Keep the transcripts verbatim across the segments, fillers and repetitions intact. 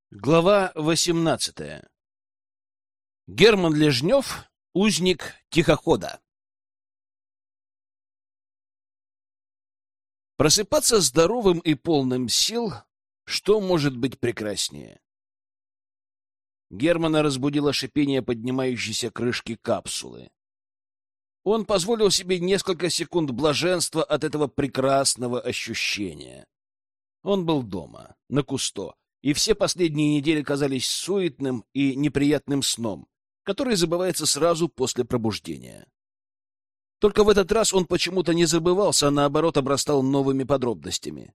Глава восемнадцатая. Герман Лежнев, узник тихохода. Просыпаться здоровым и полным сил, что может быть прекраснее? Германа разбудило шипение поднимающейся крышки капсулы. Он позволил себе несколько секунд блаженства от этого прекрасного ощущения. Он был дома, на Кусто, и все последние недели казались суетным и неприятным сном, который забывается сразу после пробуждения. Только в этот раз он почему-то не забывался, а наоборот обрастал новыми подробностями.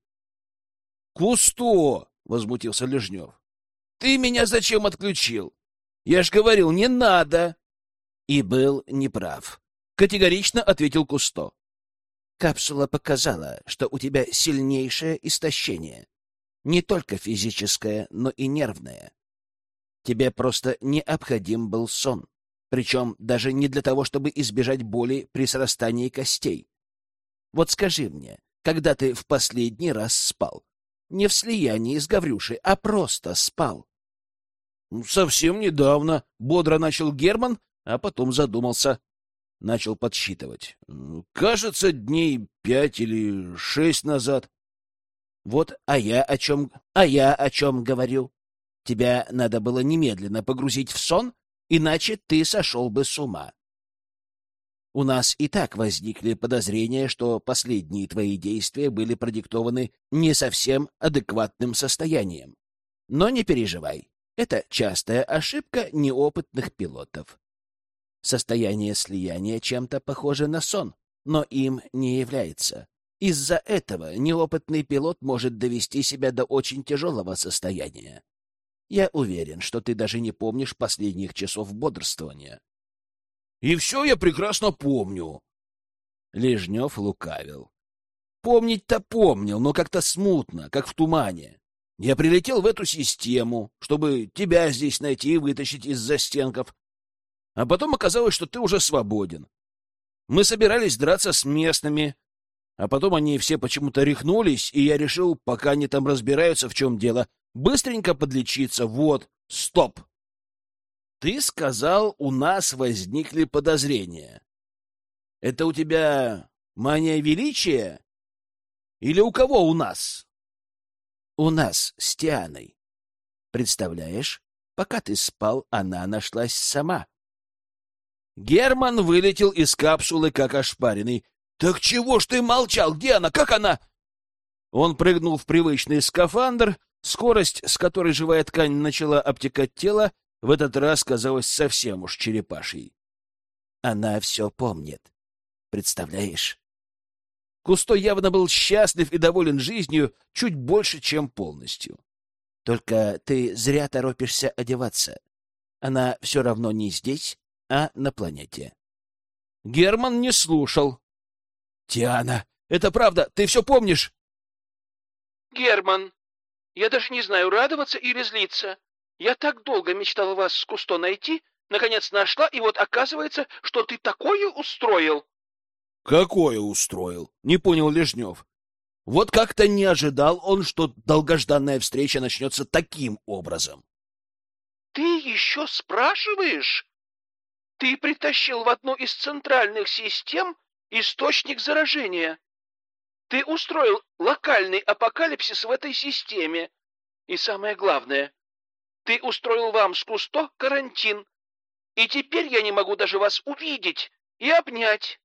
«Кусто!» — возмутился Лежнев. «Ты меня зачем отключил? Я ж говорил, не надо!» И был неправ. Категорично ответил Кусто. «Капсула показала, что у тебя сильнейшее истощение. Не только физическое, но и нервное. Тебе просто необходим был сон. Причем даже не для того, чтобы избежать боли при срастании костей. Вот скажи мне, когда ты в последний раз спал? Не в слиянии с Гаврюшей, а просто спал». «Совсем недавно», — бодро начал Герман, а потом задумался. Начал подсчитывать. «Кажется, дней пять или шесть назад». «Вот, а я о чем... А я о чем говорю? Тебя надо было немедленно погрузить в сон, иначе ты сошел бы с ума. У нас и так возникли подозрения, что последние твои действия были продиктованы не совсем адекватным состоянием. Но не переживай, это частая ошибка неопытных пилотов. Состояние слияния чем-то похоже на сон, но им не является. Из-за этого неопытный пилот может довести себя до очень тяжелого состояния. Я уверен, что ты даже не помнишь последних часов бодрствования». «И все я прекрасно помню». Лежнев лукавил. Помнить-то помнил, но как-то смутно, как в тумане. Я прилетел в эту систему, чтобы тебя здесь найти и вытащить из застенков. А потом оказалось, что ты уже свободен. Мы собирались драться с местными, а потом они все почему-то рехнулись, и я решил, пока они там разбираются, в чем дело, быстренько подлечиться. Вот, стоп. Ты сказал, у нас возникли подозрения. Это у тебя мания величия? Или у кого у нас? У нас с Тианой. Представляешь, пока ты спал, она нашлась сама. Герман вылетел из капсулы, как ошпаренный. «Так чего ж ты молчал? Где она? Как она?» Он прыгнул в привычный скафандр. Скорость, с которой живая ткань начала обтекать тело, в этот раз казалась совсем уж черепашьей. Она все помнит. Представляешь? Кусто явно был счастлив и доволен жизнью чуть больше, чем полностью. Только ты зря торопишься одеваться. Она все равно не здесь, а на планете. Герман не слушал. «Тиана, это правда, ты все помнишь?» «Герман, я даже не знаю, радоваться или злиться. Я так долго мечтала вас с Кусто найти, наконец нашла, и вот оказывается, что ты такое устроил». «Какое устроил?» — не понял Лежнев. Вот как-то не ожидал он, что долгожданная встреча начнется таким образом. «Ты еще спрашиваешь? Ты притащил в одну из центральных систем источник заражения. Ты устроил локальный апокалипсис в этой системе. И самое главное, ты устроил вам с Кусто карантин. И теперь я не могу даже вас увидеть и обнять».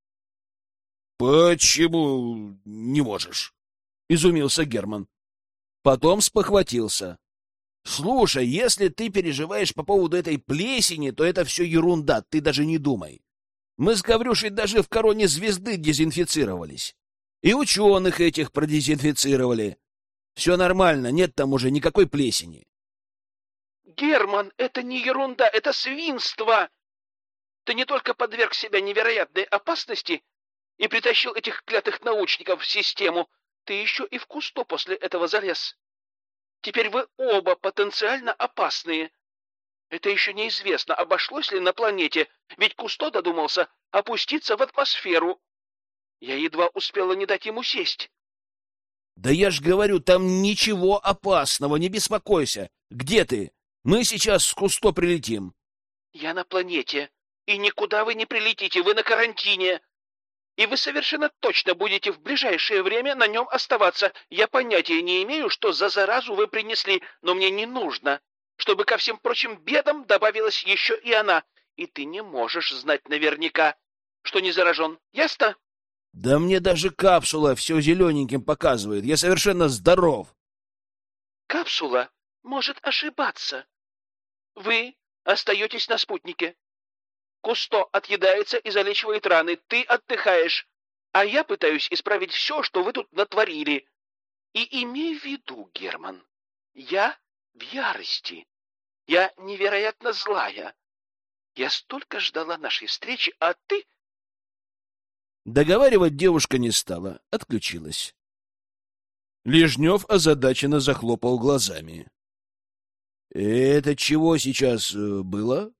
«Почему не можешь?» — изумился Герман. Потом спохватился. «Слушай, если ты переживаешь по поводу этой плесени, то это все ерунда, ты даже не думай. Мы с Гаврюшей даже в короне звезды дезинфицировались. И ученых этих продезинфицировали. Все нормально, нет там уже никакой плесени». «Герман, это не ерунда, это свинство. Ты не только подверг себя невероятной опасности и притащил этих клятых научников в систему, ты еще и в Кусто после этого залез. Теперь вы оба потенциально опасные. Это еще неизвестно, обошлось ли на планете, ведь Кусто додумался опуститься в атмосферу. Я едва успела не дать ему сесть». Да я ж говорю, там ничего опасного, не беспокойся. Где ты? Мы сейчас с Кусто прилетим. Я на планете, и никуда вы не прилетите, вы на карантине. И вы совершенно точно будете в ближайшее время на нем оставаться. Я понятия не имею, что за заразу вы принесли, но мне не нужно, чтобы ко всем прочим бедам добавилась еще и она. И ты не можешь знать наверняка, что не заражен. Ясно? Да мне даже капсула все зелененьким показывает. Я совершенно здоров. Капсула может ошибаться. Вы остаетесь на спутнике. Кусто отъедается и залечивает раны. Ты отдыхаешь. А я пытаюсь исправить все, что вы тут натворили. И имей в виду, Герман, я в ярости. Я невероятно злая. Я столько ждала нашей встречи, а ты... Договаривать девушка не стала, отключилась. Лежнев озадаченно захлопал глазами. — Это чего сейчас было?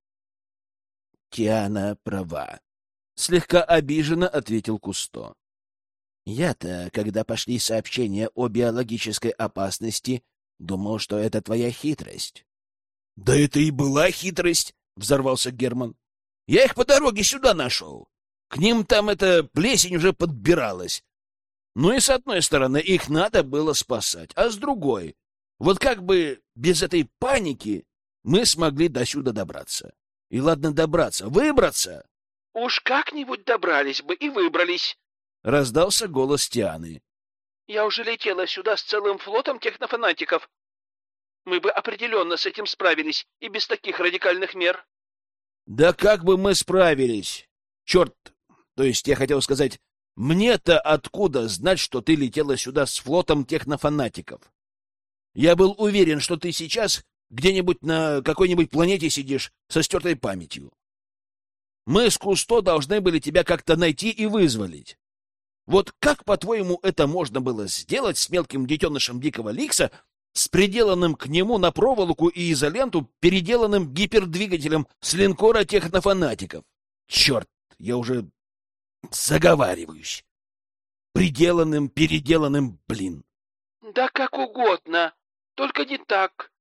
— Тиана права. Слегка обиженно ответил Кусто. — Я-то, когда пошли сообщения о биологической опасности, думал, что это твоя хитрость. — Да это и была хитрость! — взорвался Герман. — Я их по дороге сюда нашел. К ним там эта плесень уже подбиралась. Ну и с одной стороны, их надо было спасать, а с другой, вот как бы без этой паники мы смогли до сюда добраться. И ладно добраться, выбраться. — Уж как-нибудь добрались бы и выбрались, — раздался голос Тианы. — Я уже летела сюда с целым флотом технофанатиков. Мы бы определенно с этим справились и без таких радикальных мер. — Да как бы мы справились? Черт! То есть я хотел сказать, мне-то откуда знать, что ты летела сюда с флотом технофанатиков? Я был уверен, что ты сейчас где-нибудь на какой-нибудь планете сидишь со стертой памятью. Мы с Кусто должны были тебя как-то найти и вызволить. Вот как, по-твоему, это можно было сделать с мелким детенышем Дикого Ликса, с приделанным к нему на проволоку и изоленту переделанным гипердвигателем с линкора технофанатиков? Черт, я уже заговариваюсь. Приделанным, переделанным, блин. Да как угодно, только не так.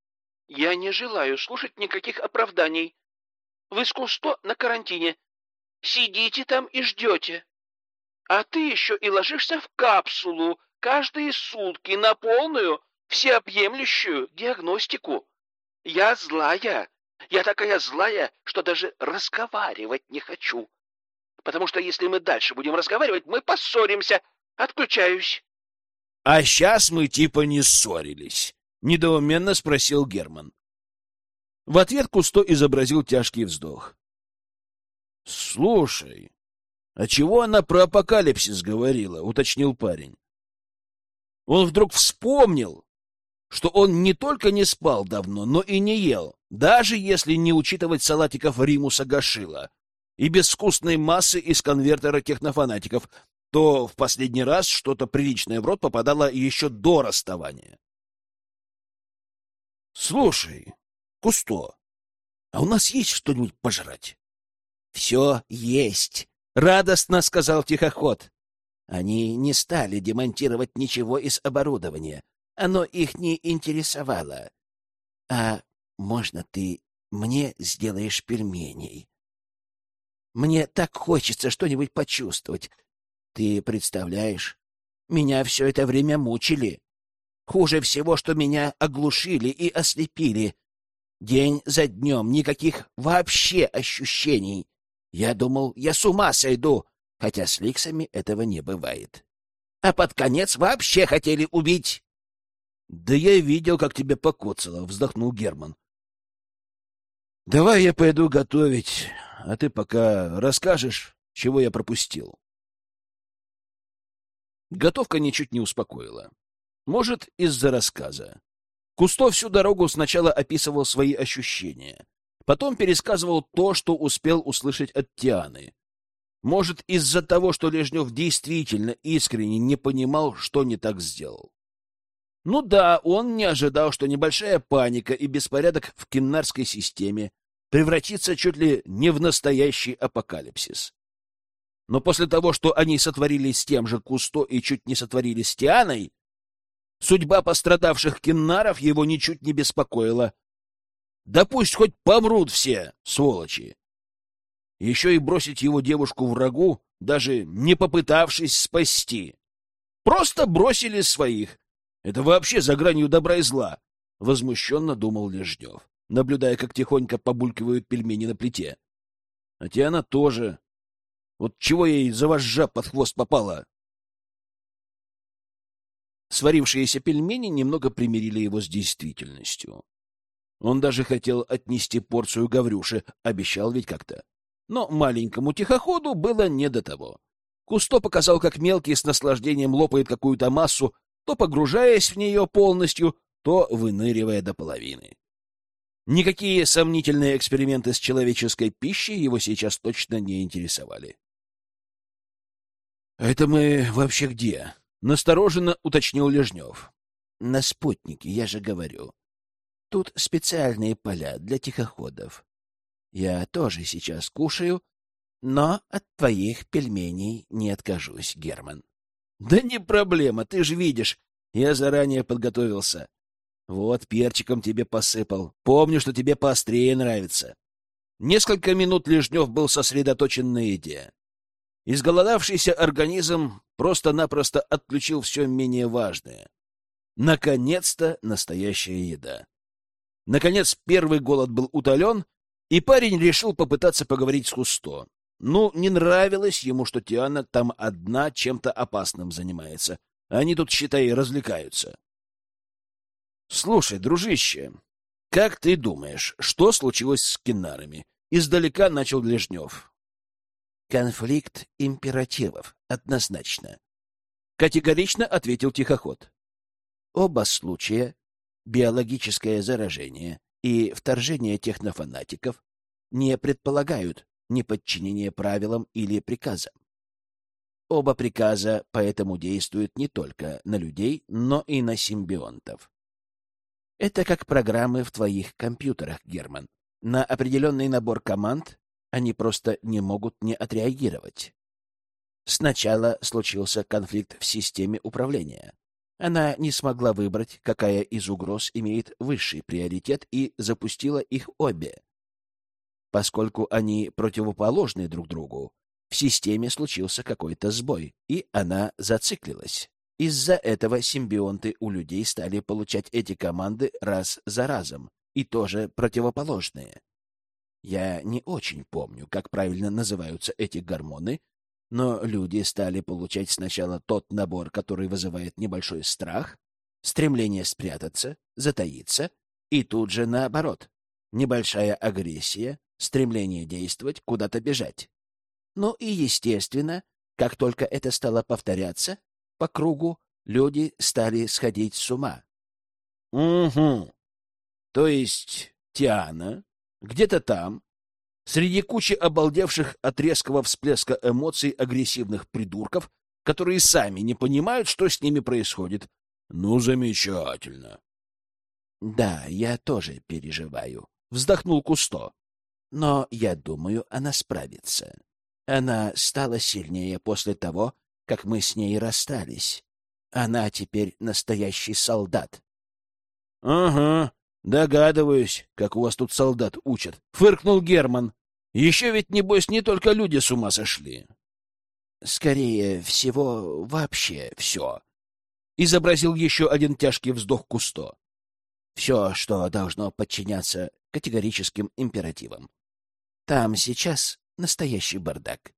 Я не желаю слушать никаких оправданий. Вы с Кусто на карантине. Сидите там и ждете. А ты еще и ложишься в капсулу каждые сутки на полную, всеобъемлющую диагностику. Я злая. Я такая злая, что даже разговаривать не хочу. Потому что если мы дальше будем разговаривать, мы поссоримся. Отключаюсь. — А сейчас мы типа не ссорились, — недоуменно спросил Герман. В ответ Кусто изобразил тяжкий вздох. — Слушай, а чего она про апокалипсис говорила? — уточнил парень. Он вдруг вспомнил, что он не только не спал давно, но и не ел, даже если не учитывать салатиков Римуса Гашила и безвкусной массы из конвертера технофанатиков, то в последний раз что-то приличное в рот попадало еще до расставания. — Слушай, Кусто, а у нас есть что-нибудь пожрать? — Все есть, — радостно сказал тихоход. Они не стали демонтировать ничего из оборудования. Оно их не интересовало. А можно ты мне сделаешь пельменей? Мне так хочется что-нибудь почувствовать. Ты представляешь, меня все это время мучили. Хуже всего, что меня оглушили и ослепили. День за днем никаких вообще ощущений. Я думал, я с ума сойду, хотя с ликсами этого не бывает. А под конец вообще хотели убить. — Да я видел, как тебя покоцало, — вздохнул Герман. — Давай я пойду готовить, а ты пока расскажешь, чего я пропустил. Готовка ничуть не успокоила. Может, из-за рассказа. Кусто всю дорогу сначала описывал свои ощущения, потом пересказывал то, что успел услышать от Тианы. Может, из-за того, что Лежнев действительно искренне не понимал, что не так сделал. Ну да, он не ожидал, что небольшая паника и беспорядок в киннарской системе превратится чуть ли не в настоящий апокалипсис. Но после того, что они сотворили с тем же Кусто и чуть не сотворили с Тианой, Судьба пострадавших киннаров его ничуть не беспокоила. Да пусть хоть помрут все, сволочи. Еще и бросить его девушку врагу, даже не попытавшись спасти. Просто бросили своих. Это вообще за гранью добра и зла, — возмущенно думал Лежнев, наблюдая, как тихонько побулькивают пельмени на плите. А Тиана тоже. Вот чего ей за вожжа под хвост попала? Сварившиеся пельмени немного примирили его с действительностью. Он даже хотел отнести порцию Гаврюше, обещал ведь как-то. Но маленькому тихоходу было не до того. Кусто показал, как мелкий с наслаждением лопает какую-то массу, то погружаясь в нее полностью, то выныривая до половины. Никакие сомнительные эксперименты с человеческой пищей его сейчас точно не интересовали. — Это мы вообще где? — настороженно уточнил Лежнев. — На спутнике, я же говорю. Тут специальные поля для тихоходов. Я тоже сейчас кушаю, но от твоих пельменей не откажусь, Герман. — Да не проблема, ты же видишь, я заранее подготовился. Вот перчиком тебе посыпал. Помню, что тебе поострее нравится. Несколько минут Лежнев был сосредоточен на еде. Изголодавшийся организм просто-напросто отключил все менее важное. Наконец-то настоящая еда. Наконец первый голод был утолен, и парень решил попытаться поговорить с Кусто. Ну, не нравилось ему, что Тиана там одна чем-то опасным занимается. Они тут, считай, развлекаются. — Слушай, дружище, как ты думаешь, что случилось с киннарами? Издалека начал Лежнев. — Конфликт императивов, однозначно. Категорично ответил тихоход. Оба случая — биологическое заражение и вторжение технофанатиков — не предполагают неподчинение правилам или приказам. Оба приказа поэтому действуют не только на людей, но и на симбионтов. Это как программы в твоих компьютерах, Герман. На определенный набор команд они просто не могут не отреагировать. Сначала случился конфликт в системе управления. Она не смогла выбрать, какая из угроз имеет высший приоритет, и запустила их обе. Поскольку они противоположны друг другу, в системе случился какой-то сбой, и она зациклилась. Из-за этого симбионты у людей стали получать эти команды раз за разом, и тоже противоположные. Я не очень помню, как правильно называются эти гормоны, но люди стали получать сначала тот набор, который вызывает небольшой страх, стремление спрятаться, затаиться, и тут же наоборот. Небольшая агрессия, стремление действовать, куда-то бежать. Ну и, естественно, как только это стало повторяться, по кругу люди стали сходить с ума. — Угу. То есть Тиана где-то там, среди кучи обалдевших от резкого всплеска эмоций агрессивных придурков, которые сами не понимают, что с ними происходит. Ну, замечательно. — Да, я тоже переживаю, — вздохнул Кусто. — Но, я думаю, она справится. Она стала сильнее после того, как мы с ней расстались. Она теперь настоящий солдат. — Ага, догадываюсь, как у вас тут солдат учат, — фыркнул Герман. — Еще ведь, небось, не только люди с ума сошли. — Скорее всего, вообще все. Изобразил еще один тяжкий вздох Кусто. Все, что должно подчиняться категорическим императивам. Там сейчас настоящий бардак.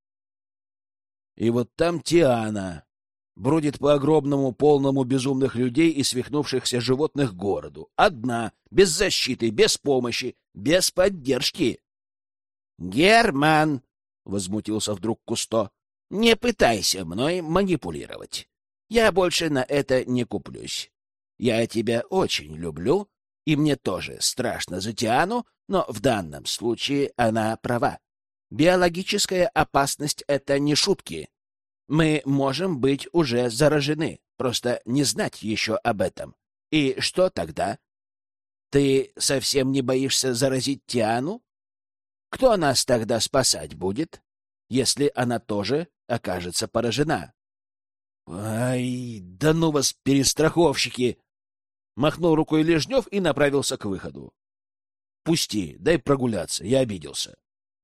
И вот там Тиана бродит по огромному, полному безумных людей и свихнувшихся животных городу. Одна, без защиты, без помощи, без поддержки. — Герман! — возмутился вдруг Кусто. — Не пытайся мной манипулировать. Я больше на это не куплюсь. Я тебя очень люблю, и мне тоже страшно за Тиану, но в данном случае она права. Биологическая опасность — это не шутки. Мы можем быть уже заражены, просто не знать еще об этом. И что тогда? Ты совсем не боишься заразить Тиану? Кто нас тогда спасать будет, если она тоже окажется поражена? Ай, да ну вас, перестраховщики! Махнул рукой Лежнев и направился к выходу. Пусти, дай прогуляться, я обиделся.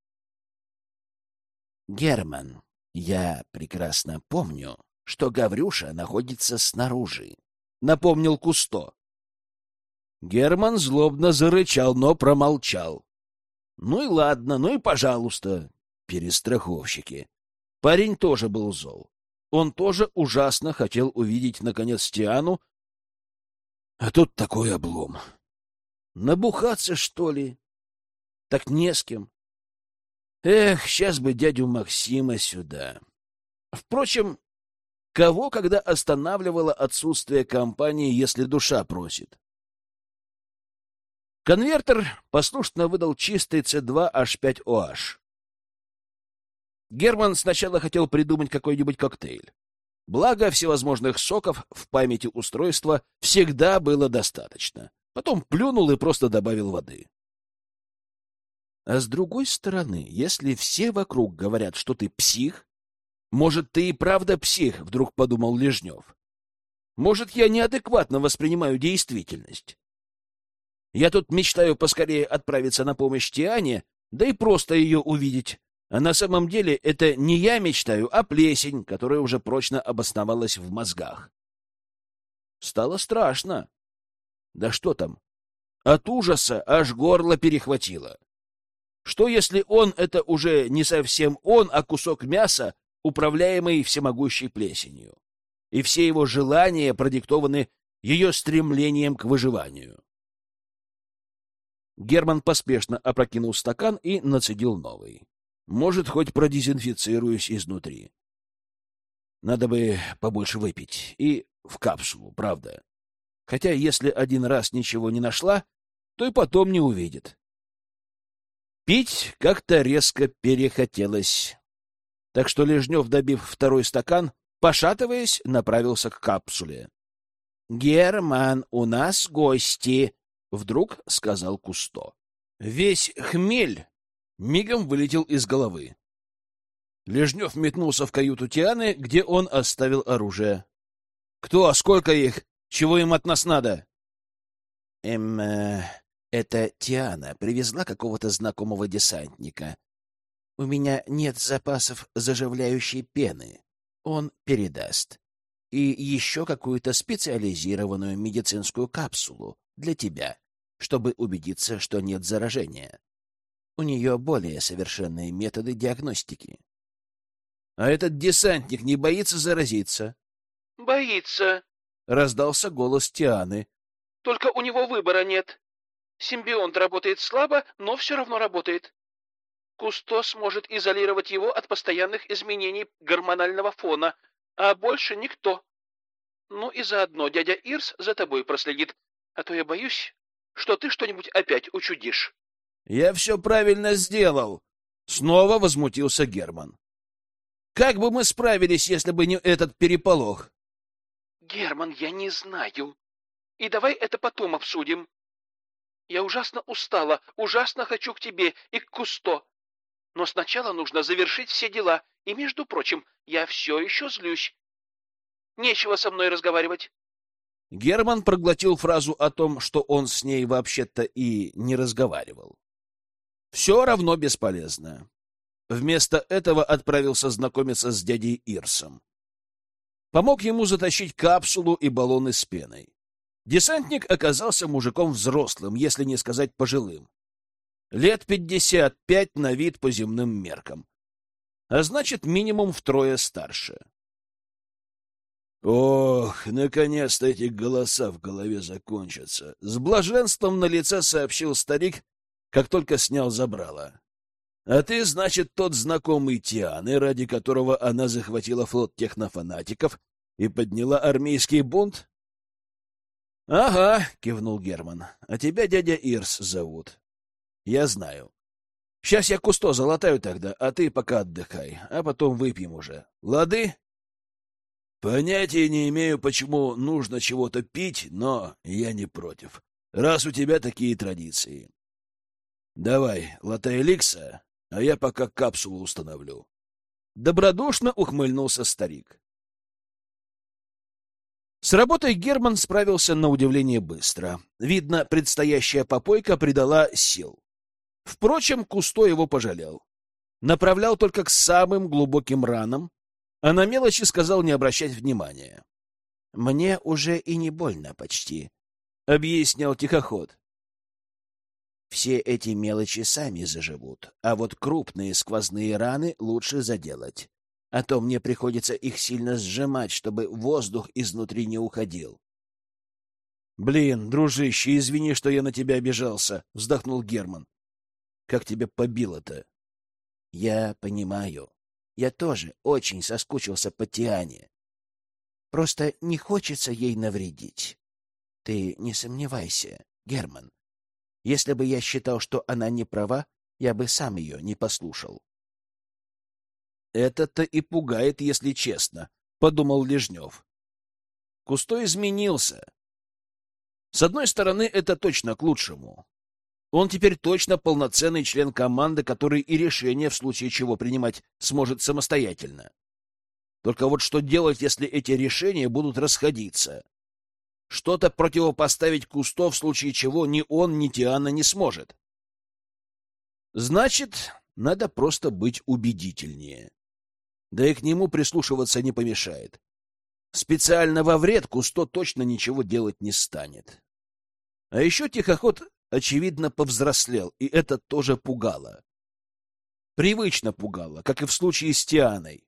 Герман, я прекрасно помню, что Гаврюша находится снаружи, напомнил Кусто. Герман злобно зарычал, но промолчал. Ну и ладно, ну и пожалуйста, перестраховщики. Парень тоже был зол. Он тоже ужасно хотел увидеть, наконец, Тиану, а тут такой облом. Набухаться, что ли? Так не с кем. Эх, сейчас бы дядю Максима сюда. Впрочем, кого когда останавливало отсутствие компании, если душа просит? Конвертер послушно выдал чистый С два H пять O H. Герман сначала хотел придумать какой-нибудь коктейль. Благо, всевозможных соков в памяти устройства всегда было достаточно. Потом плюнул и просто добавил воды. А с другой стороны, если все вокруг говорят, что ты псих, может, ты и правда псих, вдруг подумал Лежнев. Может, я неадекватно воспринимаю действительность. Я тут мечтаю поскорее отправиться на помощь Тиане, да и просто ее увидеть. А на самом деле это не я мечтаю, а плесень, которая уже прочно обосновалась в мозгах. Стало страшно. Да что там? От ужаса аж горло перехватило. Что если он — это уже не совсем он, а кусок мяса, управляемый всемогущей плесенью? И все его желания продиктованы ее стремлением к выживанию. Герман поспешно опрокинул стакан и нацедил новый. Может, хоть продезинфицируюсь изнутри. Надо бы побольше выпить. И в капсулу, правда. Хотя, если один раз ничего не нашла, то и потом не увидит. Пить как-то резко перехотелось. Так что Лежнев, добив второй стакан, пошатываясь, направился к капсуле. — Герман, у нас гости! — вдруг сказал Кусто. Весь хмель мигом вылетел из головы. Лежнев метнулся в каюту Тианы, где он оставил оружие. — Кто? Сколько их? Чего им от нас надо? — Эм... Э, это Тиана привезла какого-то знакомого десантника. У меня нет запасов заживляющей пены. Он передаст. И еще какую-то специализированную медицинскую капсулу для тебя, чтобы убедиться, что нет заражения. У нее более совершенные методы диагностики. — А этот десантник не боится заразиться? — Боится, — раздался голос Тианы. — Только у него выбора нет. Симбионт работает слабо, но все равно работает. Кусто сможет изолировать его от постоянных изменений гормонального фона, а больше никто. Ну и заодно дядя Ирс за тобой проследит, а то я боюсь, что ты что-нибудь опять учудишь. — Я все правильно сделал! — снова возмутился Герман. — Как бы мы справились, если бы не этот переполох? — Герман, я не знаю. И давай это потом обсудим. Я ужасно устала, ужасно хочу к тебе и к Кусто. Но сначала нужно завершить все дела, и, между прочим, я все еще злюсь. Нечего со мной разговаривать. Герман проглотил фразу о том, что он с ней вообще-то и не разговаривал. Все равно бесполезно. Вместо этого отправился знакомиться с дядей Ирсом. Помог ему затащить капсулу и баллоны с пеной. Десантник оказался мужиком взрослым, если не сказать пожилым. Лет пятьдесят пять на вид по земным меркам. А значит, минимум втрое старше. Ох, наконец-то эти голоса в голове закончатся. С блаженством на лице сообщил старик, как только снял забрало. А ты, значит, тот знакомый Тианы, ради которого она захватила флот технофанатиков и подняла армейский бунт? — Ага, — кивнул Герман, — а тебя дядя Ирс зовут. — Я знаю. Сейчас я Кусто залатаю тогда, а ты пока отдыхай, а потом выпьем уже. Лады? — Понятия не имею, почему нужно чего-то пить, но я не против, раз у тебя такие традиции. Давай, латай Ликса, а я пока капсулу установлю. Добродушно ухмыльнулся старик. С работой Герман справился на удивление быстро. Видно, предстоящая попойка придала сил. Впрочем, Кусто его пожалел. Направлял только к самым глубоким ранам, а на мелочи сказал не обращать внимания. — Мне уже и не больно почти, — объяснял тихоход. — Все эти мелочи сами заживут, а вот крупные сквозные раны лучше заделать, а то мне приходится их сильно сжимать, чтобы воздух изнутри не уходил. — Блин, дружище, извини, что я на тебя обижался, — вздохнул Герман. — Как тебя побило-то? — Я понимаю. Я тоже очень соскучился по Тиане. Просто не хочется ей навредить. Ты не сомневайся, Герман. Если бы я считал, что она не права, я бы сам ее не послушал. — Это-то и пугает, если честно, — подумал Лежнев. Кусто изменился. С одной стороны, это точно к лучшему. Он теперь точно полноценный член команды, который и решение в случае чего принимать сможет самостоятельно. Только вот что делать, если эти решения будут расходиться? Что-то противопоставить Кусто, в случае чего ни он, ни Тиана не сможет. Значит, надо просто быть убедительнее. Да и к нему прислушиваться не помешает. Специально во вред Кусто точно ничего делать не станет. А еще тихоход очевидно, повзрослел, и это тоже пугало. Привычно пугало, как и в случае с Тианой.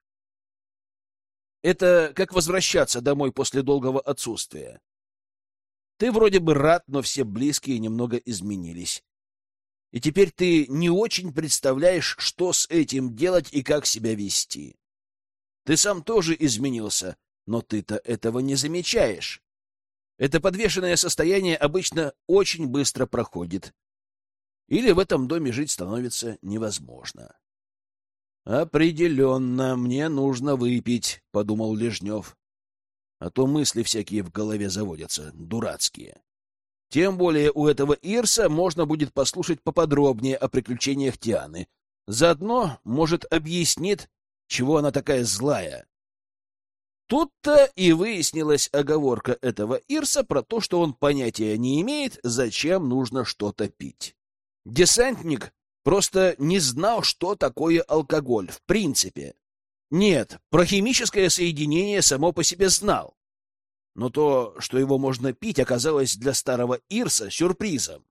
Это как возвращаться домой после долгого отсутствия. Ты вроде бы рад, но все близкие немного изменились. И теперь ты не очень представляешь, что с этим делать и как себя вести. Ты сам тоже изменился, но ты-то этого не замечаешь. Это подвешенное состояние обычно очень быстро проходит. Или в этом доме жить становится невозможно. «Определенно, мне нужно выпить», — подумал Лежнев. А то мысли всякие в голове заводятся, дурацкие. Тем более у этого Ирса можно будет послушать поподробнее о приключениях Тианы. Заодно, может, объяснит, чего она такая злая. Тут-то и выяснилась оговорка этого Ирса про то, что он понятия не имеет, зачем нужно что-то пить. Десантник просто не знал, что такое алкоголь в принципе. Нет, про химическое соединение само по себе знал. Но то, что его можно пить, оказалось для старого Ирса сюрпризом.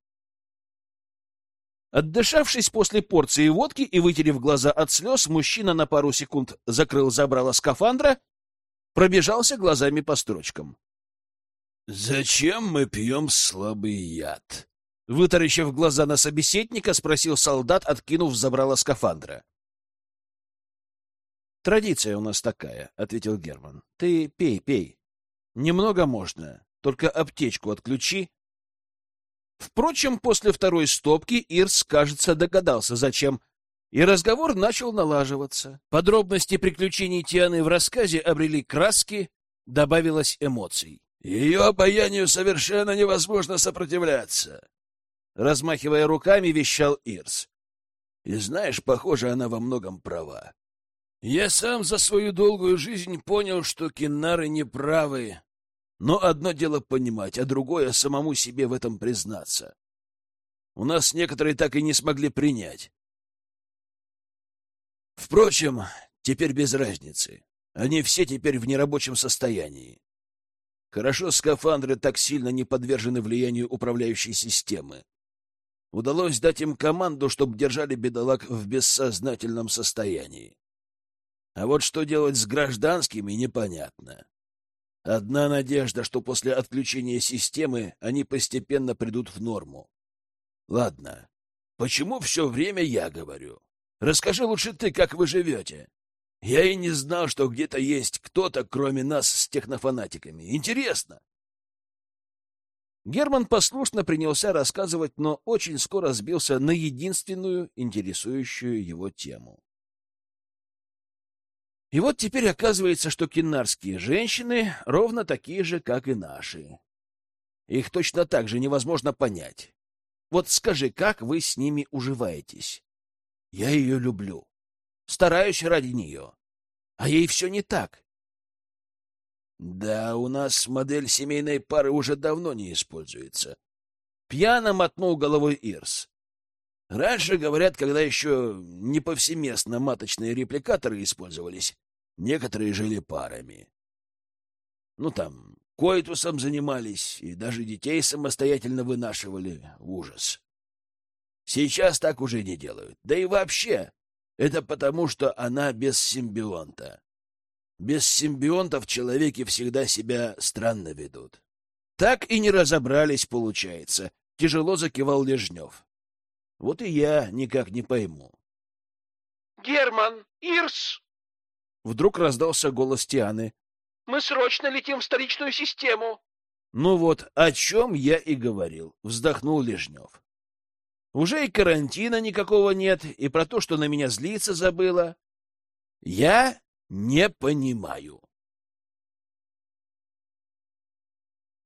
Отдышавшись после порции водки и вытерев глаза от слез, мужчина на пару секунд закрыл забрало скафандра, пробежался глазами по строчкам. «Зачем мы пьем слабый яд?» Вытаращив глаза на собеседника, спросил солдат, откинув забрало скафандра. «Традиция у нас такая», — ответил Герман. «Ты пей, пей. Немного можно, только аптечку отключи». Впрочем, после второй стопки Ирс, кажется, догадался, зачем, и разговор начал налаживаться. Подробности приключений Тианы в рассказе обрели краски, добавилось эмоций. «Ее обаянию совершенно невозможно сопротивляться», — размахивая руками, вещал Ирс. «И знаешь, похоже, она во многом права. Я сам за свою долгую жизнь понял, что киннары неправы. Но одно дело понимать, а другое — самому себе в этом признаться. У нас некоторые так и не смогли принять. Впрочем, теперь без разницы. Они все теперь в нерабочем состоянии. Хорошо, скафандры так сильно не подвержены влиянию управляющей системы. Удалось дать им команду, чтобы держали бедолаг в бессознательном состоянии. А вот что делать с гражданскими, непонятно. Одна надежда, что после отключения системы они постепенно придут в норму. Ладно, почему все время я говорю? Расскажи лучше ты, как вы живете. Я и не знал, что где-то есть кто-то, кроме нас с технофанатиками. Интересно. Герман послушно принялся рассказывать, но очень скоро сбился на единственную интересующую его тему. И вот теперь оказывается, что киннарские женщины ровно такие же, как и наши. Их точно так же невозможно понять. Вот скажи, как вы с ними уживаетесь? Я ее люблю. Стараюсь ради нее. А ей все не так. Да, у нас модель семейной пары уже давно не используется. Пьяно мотнул головой Ирс. Раньше, говорят, когда еще не повсеместно маточные репликаторы использовались, некоторые жили парами. Ну, там, коитусом занимались и даже детей самостоятельно вынашивали. Ужас. Сейчас так уже не делают. Да и вообще, это потому, что она без симбионта. Без симбионтов человеки всегда себя странно ведут. Так и не разобрались, получается. Тяжело закивал Лежнев. Вот и я никак не пойму. Герман, Ирс! Вдруг раздался голос Тианы. Мы срочно летим в столичную систему. Ну вот, о чем я и говорил, вздохнул Лежнев. Уже и карантина никакого нет, и про то, что на меня злиться забыла. Я не понимаю.